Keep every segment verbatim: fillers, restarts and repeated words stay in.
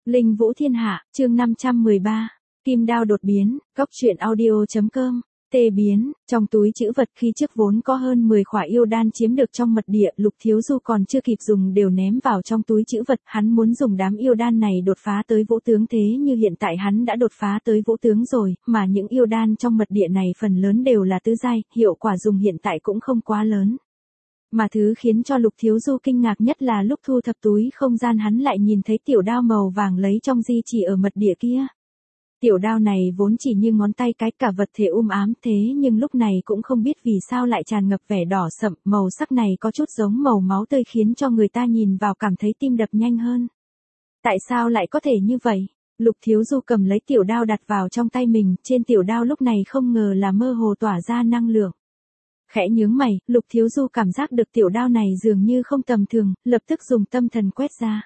Linh Vũ Thiên Hạ, chương năm trăm mười ba. Kim đao đột biến, cóc truyện audio.com. Tê biến, trong túi trữ vật khi trước vốn có hơn mười khỏa yêu đan chiếm được trong mật địa, Lục Thiếu Du còn chưa kịp dùng đều ném vào trong túi trữ vật, hắn muốn dùng đám yêu đan này đột phá tới vũ tướng, thế như hiện tại hắn đã đột phá tới vũ tướng rồi, mà những yêu đan trong mật địa này phần lớn đều là tứ giai, hiệu quả dùng hiện tại cũng không quá lớn. Mà thứ khiến cho Lục Thiếu Du kinh ngạc nhất là lúc thu thập túi không gian hắn lại nhìn thấy tiểu đao màu vàng lấy trong di chỉ ở mật địa kia. Tiểu đao này vốn chỉ như ngón tay cái, cả vật thể um ám, thế nhưng lúc này cũng không biết vì sao lại tràn ngập vẻ đỏ sậm, màu sắc này có chút giống màu máu tươi khiến cho người ta nhìn vào cảm thấy tim đập nhanh hơn. Tại sao lại có thể như vậy? Lục Thiếu Du cầm lấy tiểu đao đặt vào trong tay mình, trên tiểu đao lúc này không ngờ là mơ hồ tỏa ra năng lượng. Khẽ nhướng mày, Lục Thiếu Du cảm giác được tiểu đao này dường như không tầm thường, lập tức dùng tâm thần quét ra.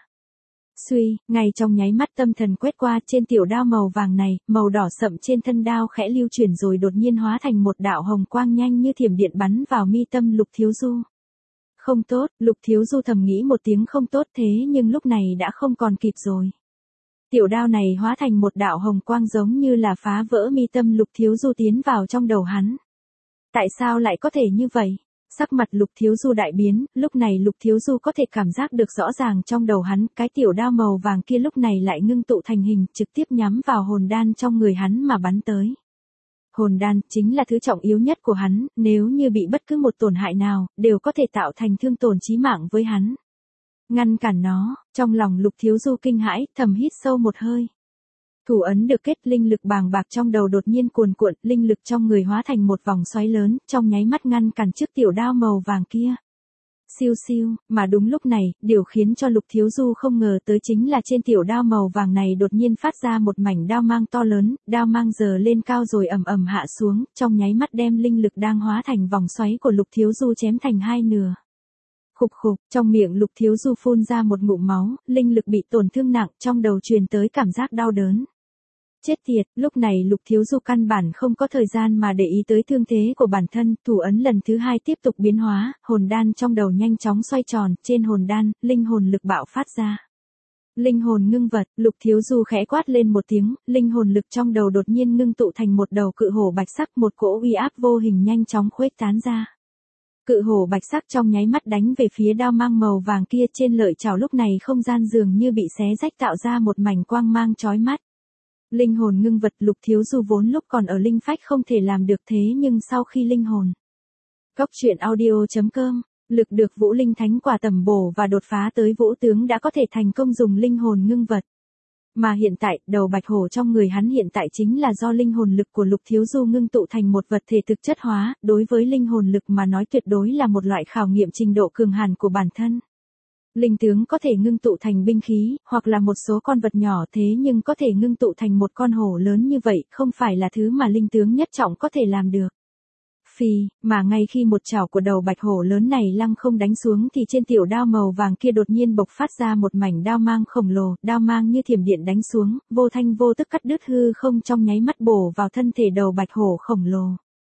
Suy, ngay trong nháy mắt tâm thần quét qua trên tiểu đao màu vàng này, màu đỏ sậm trên thân đao khẽ lưu chuyển rồi đột nhiên hóa thành một đạo hồng quang nhanh như thiểm điện bắn vào mi tâm Lục Thiếu Du. Không tốt, Lục Thiếu Du thầm nghĩ một tiếng không tốt, thế nhưng lúc này đã không còn kịp rồi. Tiểu đao này hóa thành một đạo hồng quang giống như là phá vỡ mi tâm Lục Thiếu Du tiến vào trong đầu hắn. Tại sao lại có thể như vậy? Sắc mặt Lục Thiếu Du đại biến, lúc này Lục Thiếu Du có thể cảm giác được rõ ràng trong đầu hắn, cái tiểu đao màu vàng kia lúc này lại ngưng tụ thành hình, trực tiếp nhắm vào hồn đan trong người hắn mà bắn tới. Hồn đan chính là thứ trọng yếu nhất của hắn, nếu như bị bất cứ một tổn hại nào, đều có thể tạo thành thương tổn chí mạng với hắn. Ngăn cản nó, trong lòng Lục Thiếu Du kinh hãi, thầm hít sâu một hơi. Thủ ấn được kết, linh lực bàng bạc trong đầu đột nhiên cuồn cuộn, linh lực trong người hóa thành một vòng xoáy lớn, trong nháy mắt ngăn cản trước tiểu đao màu vàng kia. Siêu siêu, mà đúng lúc này, điều khiến cho Lục Thiếu Du không ngờ tới chính là trên tiểu đao màu vàng này đột nhiên phát ra một mảnh đao mang to lớn, đao mang giờ lên cao rồi ầm ầm hạ xuống, trong nháy mắt đem linh lực đang hóa thành vòng xoáy của Lục Thiếu Du chém thành hai nửa. Khục khục, trong miệng Lục Thiếu Du phun ra một ngụm máu, linh lực bị tổn thương nặng, trong đầu truyền tới cảm giác đau đớn. Chết tiệt, lúc này Lục Thiếu Du căn bản không có thời gian mà để ý tới thương thế của bản thân, thủ ấn lần thứ hai tiếp tục biến hóa, hồn đan trong đầu nhanh chóng xoay tròn, trên hồn đan, linh hồn lực bạo phát ra. Linh hồn ngưng vật, Lục Thiếu Du khẽ quát lên một tiếng, linh hồn lực trong đầu đột nhiên ngưng tụ thành một đầu cự hổ bạch sắc, một cỗ uy áp vô hình nhanh chóng khuếch tán ra. Cự hổ bạch sắc trong nháy mắt đánh về phía đao mang màu vàng kia, trên lợi chảo lúc này không gian dường như bị xé rách tạo ra một mảnh quang mang chói mắt. Linh hồn ngưng vật, Lục Thiếu Du vốn lúc còn ở linh phách không thể làm được thế nhưng sau khi linh hồn. Cóc truyện audio.com, lực được Vũ Linh Thánh quả tầm bổ và đột phá tới vũ tướng đã có thể thành công dùng linh hồn ngưng vật. Mà hiện tại, đầu bạch hổ trong người hắn hiện tại chính là do linh hồn lực của Lục Thiếu Du ngưng tụ thành một vật thể thực chất hóa, đối với linh hồn lực mà nói tuyệt đối là một loại khảo nghiệm trình độ cường hàn của bản thân. Linh tướng có thể ngưng tụ thành binh khí, hoặc là một số con vật nhỏ, thế nhưng có thể ngưng tụ thành một con hổ lớn như vậy, không phải là thứ mà linh tướng nhất trọng có thể làm được. Phì, mà ngay khi một chảo của đầu bạch hổ lớn này lăng không đánh xuống thì trên tiểu đao màu vàng kia đột nhiên bộc phát ra một mảnh đao mang khổng lồ, đao mang như thiểm điện đánh xuống, vô thanh vô tức cắt đứt hư không, trong nháy mắt bổ vào thân thể đầu bạch hổ khổng lồ.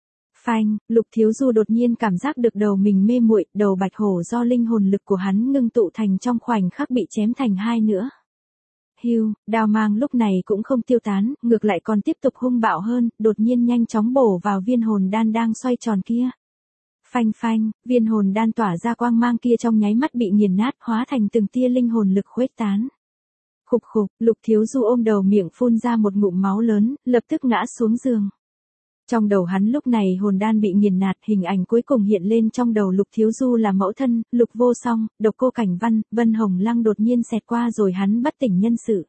Phanh, Lục Thiếu Du đột nhiên cảm giác được đầu mình mê muội, đầu bạch hổ do linh hồn lực của hắn ngưng tụ thành trong khoảnh khắc bị chém thành hai nữa. Hưu, đao mang lúc này cũng không tiêu tán, ngược lại còn tiếp tục hung bạo hơn, đột nhiên nhanh chóng bổ vào viên hồn đan đang xoay tròn kia. Phanh phanh, viên hồn đan tỏa ra quang mang kia trong nháy mắt bị nghiền nát, hóa thành từng tia linh hồn lực khuếch tán. Khục khục, Lục Thiếu Du ôm đầu miệng phun ra một ngụm máu lớn, lập tức ngã xuống giường. Trong đầu hắn lúc này hồn đan bị nghiền nát, hình ảnh cuối cùng hiện lên trong đầu Lục Thiếu Du là mẫu thân, Lục Vô Song, Độc Cô Cảnh Văn, Vân Hồng Lăng đột nhiên xẹt qua rồi hắn bất tỉnh nhân sự.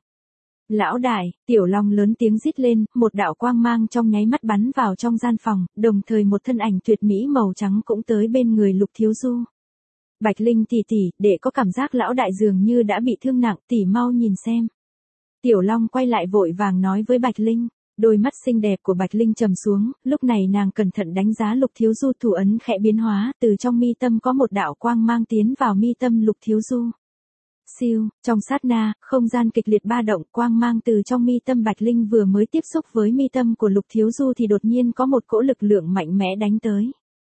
Lão đại, Tiểu Long lớn tiếng rít lên, một đạo quang mang trong nháy mắt bắn vào trong gian phòng, đồng thời một thân ảnh tuyệt mỹ màu trắng cũng tới bên người Lục Thiếu Du. Bạch Linh tỷ tỷ, để có cảm giác lão đại dường như đã bị thương nặng, tỷ mau nhìn xem. Tiểu Long quay lại vội vàng nói với Bạch Linh. Đôi mắt xinh đẹp của Bạch Linh trầm xuống, lúc này nàng cẩn thận đánh giá Lục Thiếu Du, thủ ấn khẽ biến hóa, từ trong mi tâm có một đạo quang mang tiến vào mi tâm Lục Thiếu Du. Siêu, trong sát na, không gian kịch liệt ba động, quang mang từ trong mi tâm Bạch Linh vừa mới tiếp xúc với mi tâm của Lục Thiếu Du thì đột nhiên có một cỗ lực lượng mạnh mẽ đánh tới.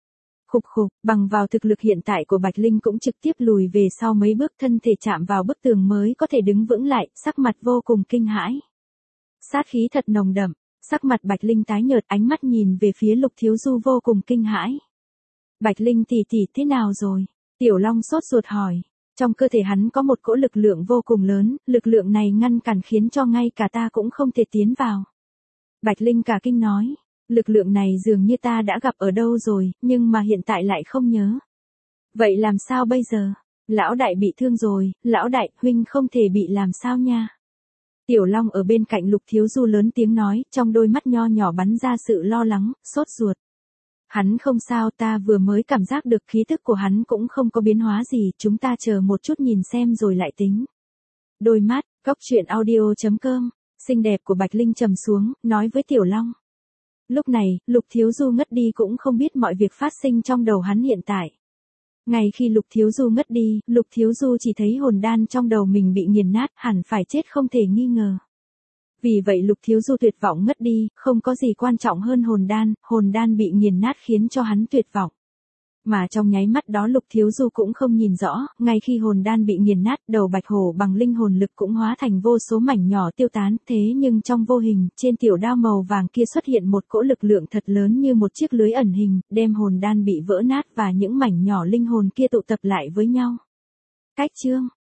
Khục khục, bằng vào thực lực hiện tại của Bạch Linh cũng trực tiếp lùi về sau mấy bước, thân thể chạm vào bức tường mới có thể đứng vững lại, sắc mặt vô cùng kinh hãi. Sát khí thật nồng đậm, sắc mặt Bạch Linh tái nhợt, ánh mắt nhìn về phía Lục Thiếu Du vô cùng kinh hãi. Bạch Linh tỷ tỷ thế nào rồi? Tiểu Long sốt ruột hỏi. Trong cơ thể hắn có một cỗ lực lượng vô cùng lớn, lực lượng này ngăn cản khiến cho ngay cả ta cũng không thể tiến vào. Bạch Linh cả kinh nói, lực lượng này dường như ta đã gặp ở đâu rồi, nhưng mà hiện tại lại không nhớ. Vậy làm sao bây giờ? Lão đại bị thương rồi, lão đại, huynh không thể bị làm sao nha. Tiểu Long ở bên cạnh Lục Thiếu Du lớn tiếng nói, trong đôi mắt nho nhỏ bắn ra sự lo lắng, sốt ruột. Hắn không sao, ta vừa mới cảm giác được khí thức của hắn cũng không có biến hóa gì, chúng ta chờ một chút nhìn xem rồi lại tính. Đôi mắt, góc truyện audio chấm com, xinh đẹp của Bạch Linh trầm xuống, nói với Tiểu Long. Lúc này, Lục Thiếu Du ngất đi cũng không biết mọi việc phát sinh trong đầu hắn hiện tại. Ngay khi Lục Thiếu Du ngất đi, Lục Thiếu Du chỉ thấy hồn đan trong đầu mình bị nghiền nát, hẳn phải chết không thể nghi ngờ. Vì vậy Lục Thiếu Du tuyệt vọng ngất đi, không có gì quan trọng hơn hồn đan, hồn đan bị nghiền nát khiến cho hắn tuyệt vọng. Mà trong nháy mắt đó Lục Thiếu Du cũng không nhìn rõ, ngay khi hồn đan bị nghiền nát, đầu bạch hổ bằng linh hồn lực cũng hóa thành vô số mảnh nhỏ tiêu tán, thế nhưng trong vô hình, trên tiểu đao màu vàng kia xuất hiện một cỗ lực lượng thật lớn như một chiếc lưới ẩn hình, đem hồn đan bị vỡ nát và những mảnh nhỏ linh hồn kia tụ tập lại với nhau. Cách chương